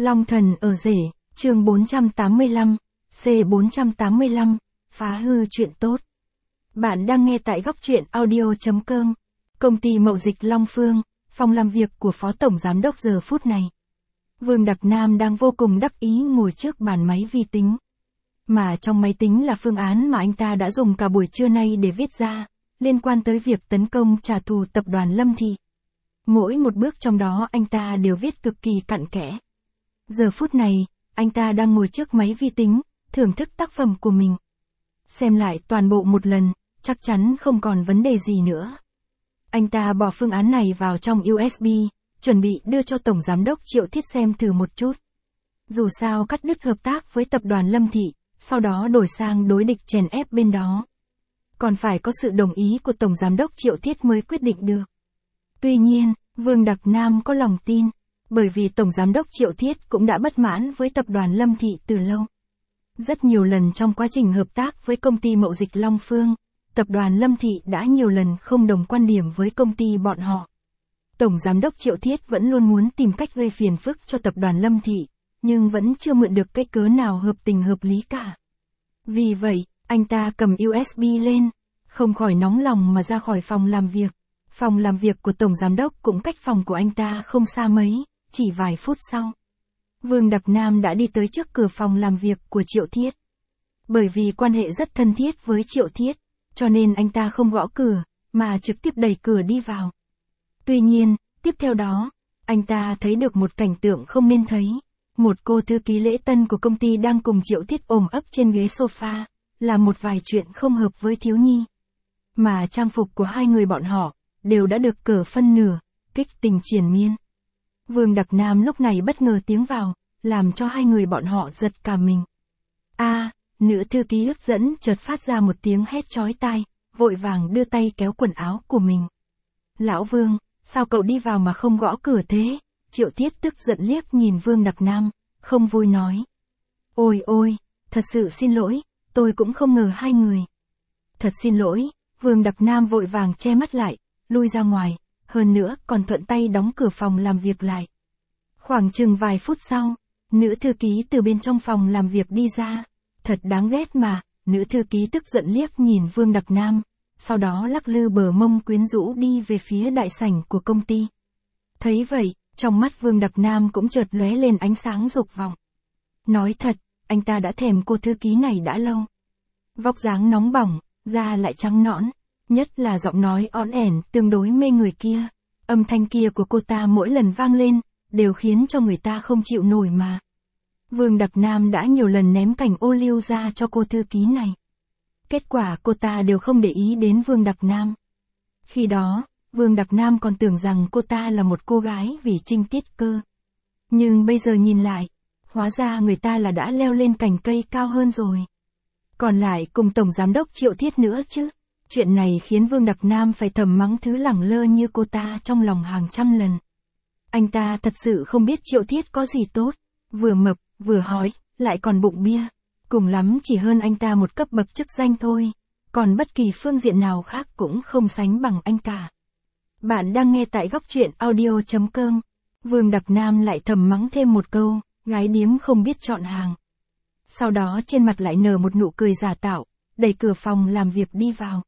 Long thần ở rể, chương 485, C485, phá hư chuyện tốt. Bạn đang nghe tại góc truyện audio.com. Công ty mậu dịch Long Phương, phòng làm việc của Phó Tổng Giám đốc giờ phút này. Vương Đặc Nam đang vô cùng đắc ý ngồi trước bàn máy vi tính. Mà trong máy tính là phương án mà anh ta đã dùng cả buổi trưa nay để viết ra, liên quan tới việc tấn công trả thù tập đoàn Lâm Thị. Mỗi một bước trong đó anh ta đều viết cực kỳ cặn kẽ. Giờ phút này, anh ta đang ngồi trước máy vi tính, thưởng thức tác phẩm của mình. Xem lại toàn bộ một lần, chắc chắn không còn vấn đề gì nữa. Anh ta bỏ phương án này vào trong USB, chuẩn bị đưa cho Tổng Giám đốc Triệu Thiết xem thử một chút. Dù sao cắt đứt hợp tác với tập đoàn Lâm Thị, sau đó đổi sang đối địch chèn ép bên đó. Còn phải có sự đồng ý của Tổng Giám đốc Triệu Thiết mới quyết định được. Tuy nhiên, Vương Đặc Nam có lòng tin, bởi vì Tổng Giám đốc Triệu Thiết cũng đã bất mãn với tập đoàn Lâm Thị từ lâu. Rất nhiều lần trong quá trình hợp tác với công ty mậu dịch Long Phương, tập đoàn Lâm Thị đã nhiều lần không đồng quan điểm với công ty bọn họ. Tổng Giám đốc Triệu Thiết vẫn luôn muốn tìm cách gây phiền phức cho tập đoàn Lâm Thị, nhưng vẫn chưa mượn được cái cớ nào hợp tình hợp lý cả. Vì vậy, anh ta cầm USB lên, không khỏi nóng lòng mà ra khỏi phòng làm việc. Phòng làm việc của Tổng Giám đốc cũng cách phòng của anh ta không xa mấy, chỉ vài phút sau. Vương Đặc Nam đã đi tới trước cửa phòng làm việc của Triệu Thiết. Bởi vì quan hệ rất thân thiết với Triệu Thiết, cho nên anh ta không gõ cửa, mà trực tiếp đẩy cửa đi vào. Tuy nhiên, tiếp theo đó, anh ta thấy được một cảnh tượng không nên thấy. Một cô thư ký lễ tân của công ty đang cùng Triệu Thiết ôm ấp trên ghế sofa, làm một vài chuyện không hợp với thiếu nhi. Mà trang phục của hai người bọn họ, đều đã được cởi phân nửa, kích tình triền miên. Vương Đặc Nam lúc này bất ngờ tiến vào, làm cho hai người bọn họ giật cả mình. Nữ thư ký hấp dẫn chợt phát ra một tiếng hét chói tai, vội vàng đưa tay kéo quần áo của mình. Lão Vương, sao cậu đi vào mà không gõ cửa thế? Triệu Thiết tức giận liếc nhìn Vương Đặc Nam, không vui nói. Ôi, thật sự xin lỗi, tôi cũng không ngờ hai người. Thật xin lỗi, Vương Đặc Nam vội vàng che mắt lại, lui ra ngoài, hơn nữa còn thuận tay đóng cửa phòng làm việc lại. Khoảng chừng vài phút sau, nữ thư ký từ bên trong phòng làm việc đi ra. Thật đáng ghét mà, nữ thư ký tức giận liếc nhìn Vương Đặc Nam, sau đó lắc lư bờ mông quyến rũ đi về phía đại sảnh của công ty. Thấy vậy, trong mắt Vương Đặc Nam cũng chợt lóe lên ánh sáng dục vọng. Nói thật, anh ta đã thèm cô thư ký này đã lâu. Vóc dáng nóng bỏng, da lại trắng nõn, nhất là giọng nói ỏn ẻn tương đối mê người kia. Âm thanh kia của cô ta mỗi lần vang lên, đều khiến cho người ta không chịu nổi mà. Vương Đặc Nam đã nhiều lần ném cành ô liu ra cho cô thư ký này. Kết quả cô ta đều không để ý đến Vương Đặc Nam. Khi đó, Vương Đặc Nam còn tưởng rằng cô ta là một cô gái vì trinh tiết cơ. Nhưng bây giờ nhìn lại, hóa ra người ta là đã leo lên cành cây cao hơn rồi. Còn lại cùng Tổng Giám đốc Triệu Thiết nữa chứ. Chuyện này khiến Vương Đặc Nam phải thầm mắng thứ lẳng lơ như cô ta trong lòng hàng trăm lần. Anh ta thật sự không biết Triệu Thiết có gì tốt, vừa mập, vừa hói, lại còn bụng bia. Cùng lắm chỉ hơn anh ta một cấp bậc chức danh thôi, còn bất kỳ phương diện nào khác cũng không sánh bằng anh cả. Bạn đang nghe tại góc truyện audio.com. Vương Đặc Nam lại thầm mắng thêm một câu, gái điếm không biết chọn hàng. Sau đó trên mặt lại nở một nụ cười giả tạo, đẩy cửa phòng làm việc đi vào.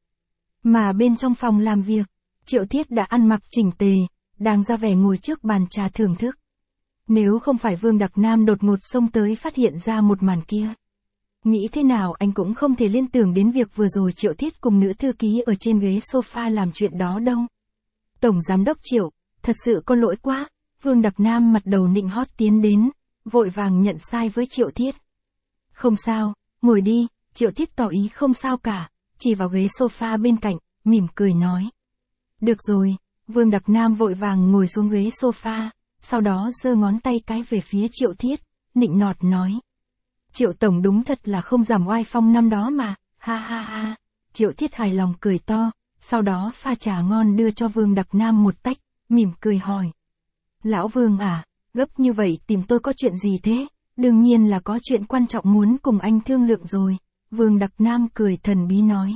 Mà bên trong phòng làm việc, Triệu Thiết đã ăn mặc chỉnh tề, đang ra vẻ ngồi trước bàn trà thưởng thức. Nếu không phải Vương Đặc Nam đột ngột xông tới phát hiện ra một màn kia, nghĩ thế nào anh cũng không thể liên tưởng đến việc vừa rồi Triệu Thiết cùng nữ thư ký ở trên ghế sofa làm chuyện đó đâu. Tổng Giám đốc Triệu, thật sự có lỗi quá. Vương Đặc Nam mặt đầu nịnh hót tiến đến, vội vàng nhận sai với Triệu Thiết. Không sao, ngồi đi. Triệu Thiết tỏ ý không sao cả, chỉ vào ghế sofa bên cạnh, mỉm cười nói. Được rồi. Vương Đặc Nam vội vàng ngồi xuống ghế sofa, sau đó giơ ngón tay cái về phía Triệu Thiết, nịnh nọt nói. Triệu Tổng đúng thật là không giảm oai phong năm đó mà, ha ha ha. Triệu Thiết hài lòng cười to, sau đó pha trà ngon đưa cho Vương Đặc Nam một tách, mỉm cười hỏi. Lão Vương à, gấp như vậy tìm tôi có chuyện gì thế? Đương nhiên là có chuyện quan trọng muốn cùng anh thương lượng rồi. Vương Đặc Nam cười thần bí nói.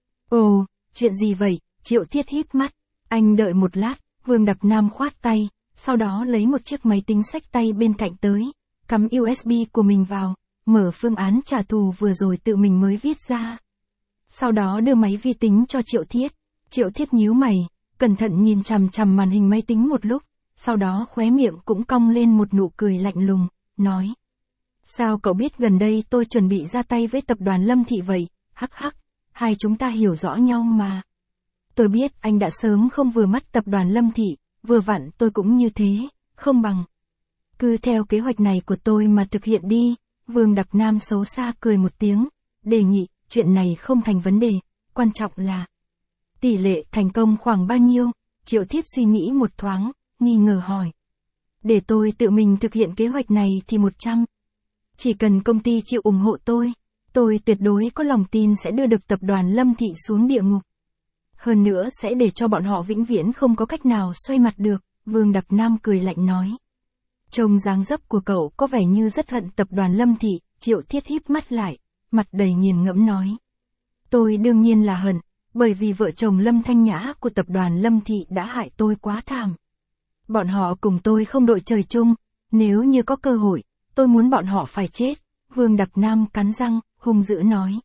Ồ, chuyện gì vậy? Triệu Thiết híp mắt. Anh đợi một lát, Vương Đặc Nam khoát tay, sau đó lấy một chiếc máy tính xách tay bên cạnh tới, cắm USB của mình vào, mở phương án trả thù vừa rồi tự mình mới viết ra. Sau đó đưa máy vi tính cho Triệu Thiết. Triệu Thiết nhíu mày, cẩn thận nhìn chằm chằm màn hình máy tính một lúc, sau đó khóe miệng cũng cong lên một nụ cười lạnh lùng, nói. Sao cậu biết gần đây tôi chuẩn bị ra tay với tập đoàn Lâm Thị vậy? Hắc hắc, hai chúng ta hiểu rõ nhau mà. Tôi biết anh đã sớm không vừa mắt tập đoàn Lâm Thị, vừa vặn tôi cũng như thế, không bằng. Cứ theo kế hoạch này của tôi mà thực hiện đi, Vương Đặc Nam xấu xa cười một tiếng, đề nghị, chuyện này không thành vấn đề, quan trọng là tỷ lệ thành công khoảng bao nhiêu? Triệu Thiết suy nghĩ một thoáng, nghi ngờ hỏi. Để tôi tự mình thực hiện kế hoạch này thì 100. Chỉ cần công ty chịu ủng hộ tôi tuyệt đối có lòng tin sẽ đưa được tập đoàn Lâm Thị xuống địa ngục. Hơn nữa sẽ để cho bọn họ vĩnh viễn không có cách nào xoay mặt được, Vương Đặc Nam cười lạnh nói. Trông dáng dấp của cậu có vẻ như rất hận tập đoàn Lâm Thị, Triệu Thiết híp mắt lại, mặt đầy nghiền ngẫm nói. Tôi đương nhiên là hận, bởi vì vợ chồng Lâm Thanh Nhã của tập đoàn Lâm Thị đã hại tôi quá thảm. Bọn họ cùng tôi không đội trời chung, nếu như có cơ hội, tôi muốn bọn họ phải chết, Vương Đặc Nam cắn răng, hung dữ nói.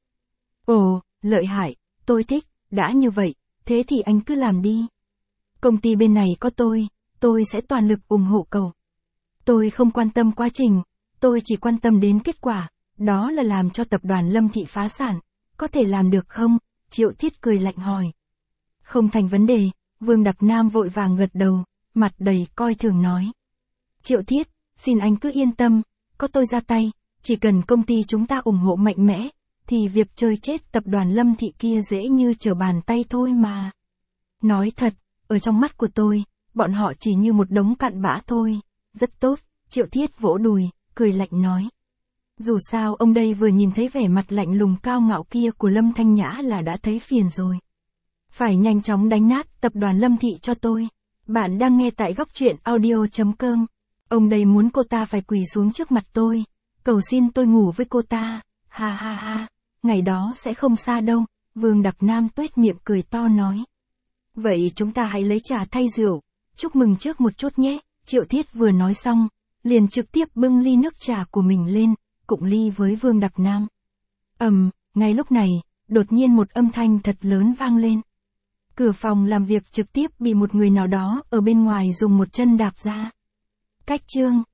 Ồ, lợi hại, tôi thích, đã như vậy, thế thì anh cứ làm đi. Công ty bên này có tôi sẽ toàn lực ủng hộ cậu. Tôi không quan tâm quá trình, tôi chỉ quan tâm đến kết quả, đó là làm cho tập đoàn Lâm Thị phá sản, có thể làm được không? Triệu Thiết cười lạnh hỏi. Không thành vấn đề, Vương Đặc Nam vội vàng gật đầu, mặt đầy coi thường nói. Triệu Thiết, xin anh cứ yên tâm, có tôi ra tay, chỉ cần công ty chúng ta ủng hộ mạnh mẽ, thì việc chơi chết tập đoàn Lâm Thị kia dễ như trở bàn tay thôi mà. Nói thật, ở trong mắt của tôi, bọn họ chỉ như một đống cặn bã thôi. Rất tốt, Triệu Thiết vỗ đùi, cười lạnh nói. Dù sao ông đây vừa nhìn thấy vẻ mặt lạnh lùng cao ngạo kia của Lâm Thanh Nhã là đã thấy phiền rồi. Phải nhanh chóng đánh nát tập đoàn Lâm Thị cho tôi. Bạn đang nghe tại góc truyện audio.com. Ông đây muốn cô ta phải quỳ xuống trước mặt tôi, cầu xin tôi ngủ với cô ta. Ha ha ha, ngày đó sẽ không xa đâu, Vương Đặc Nam tuét miệng cười to nói. Vậy chúng ta hãy lấy trà thay rượu, chúc mừng trước một chút nhé. Triệu Thiết vừa nói xong, liền trực tiếp bưng ly nước trà của mình lên, cụng ly với Vương Đặc Nam. Ngay lúc này, đột nhiên một âm thanh thật lớn vang lên. Cửa phòng làm việc trực tiếp bị một người nào đó ở bên ngoài dùng một chân đạp ra. Cách chương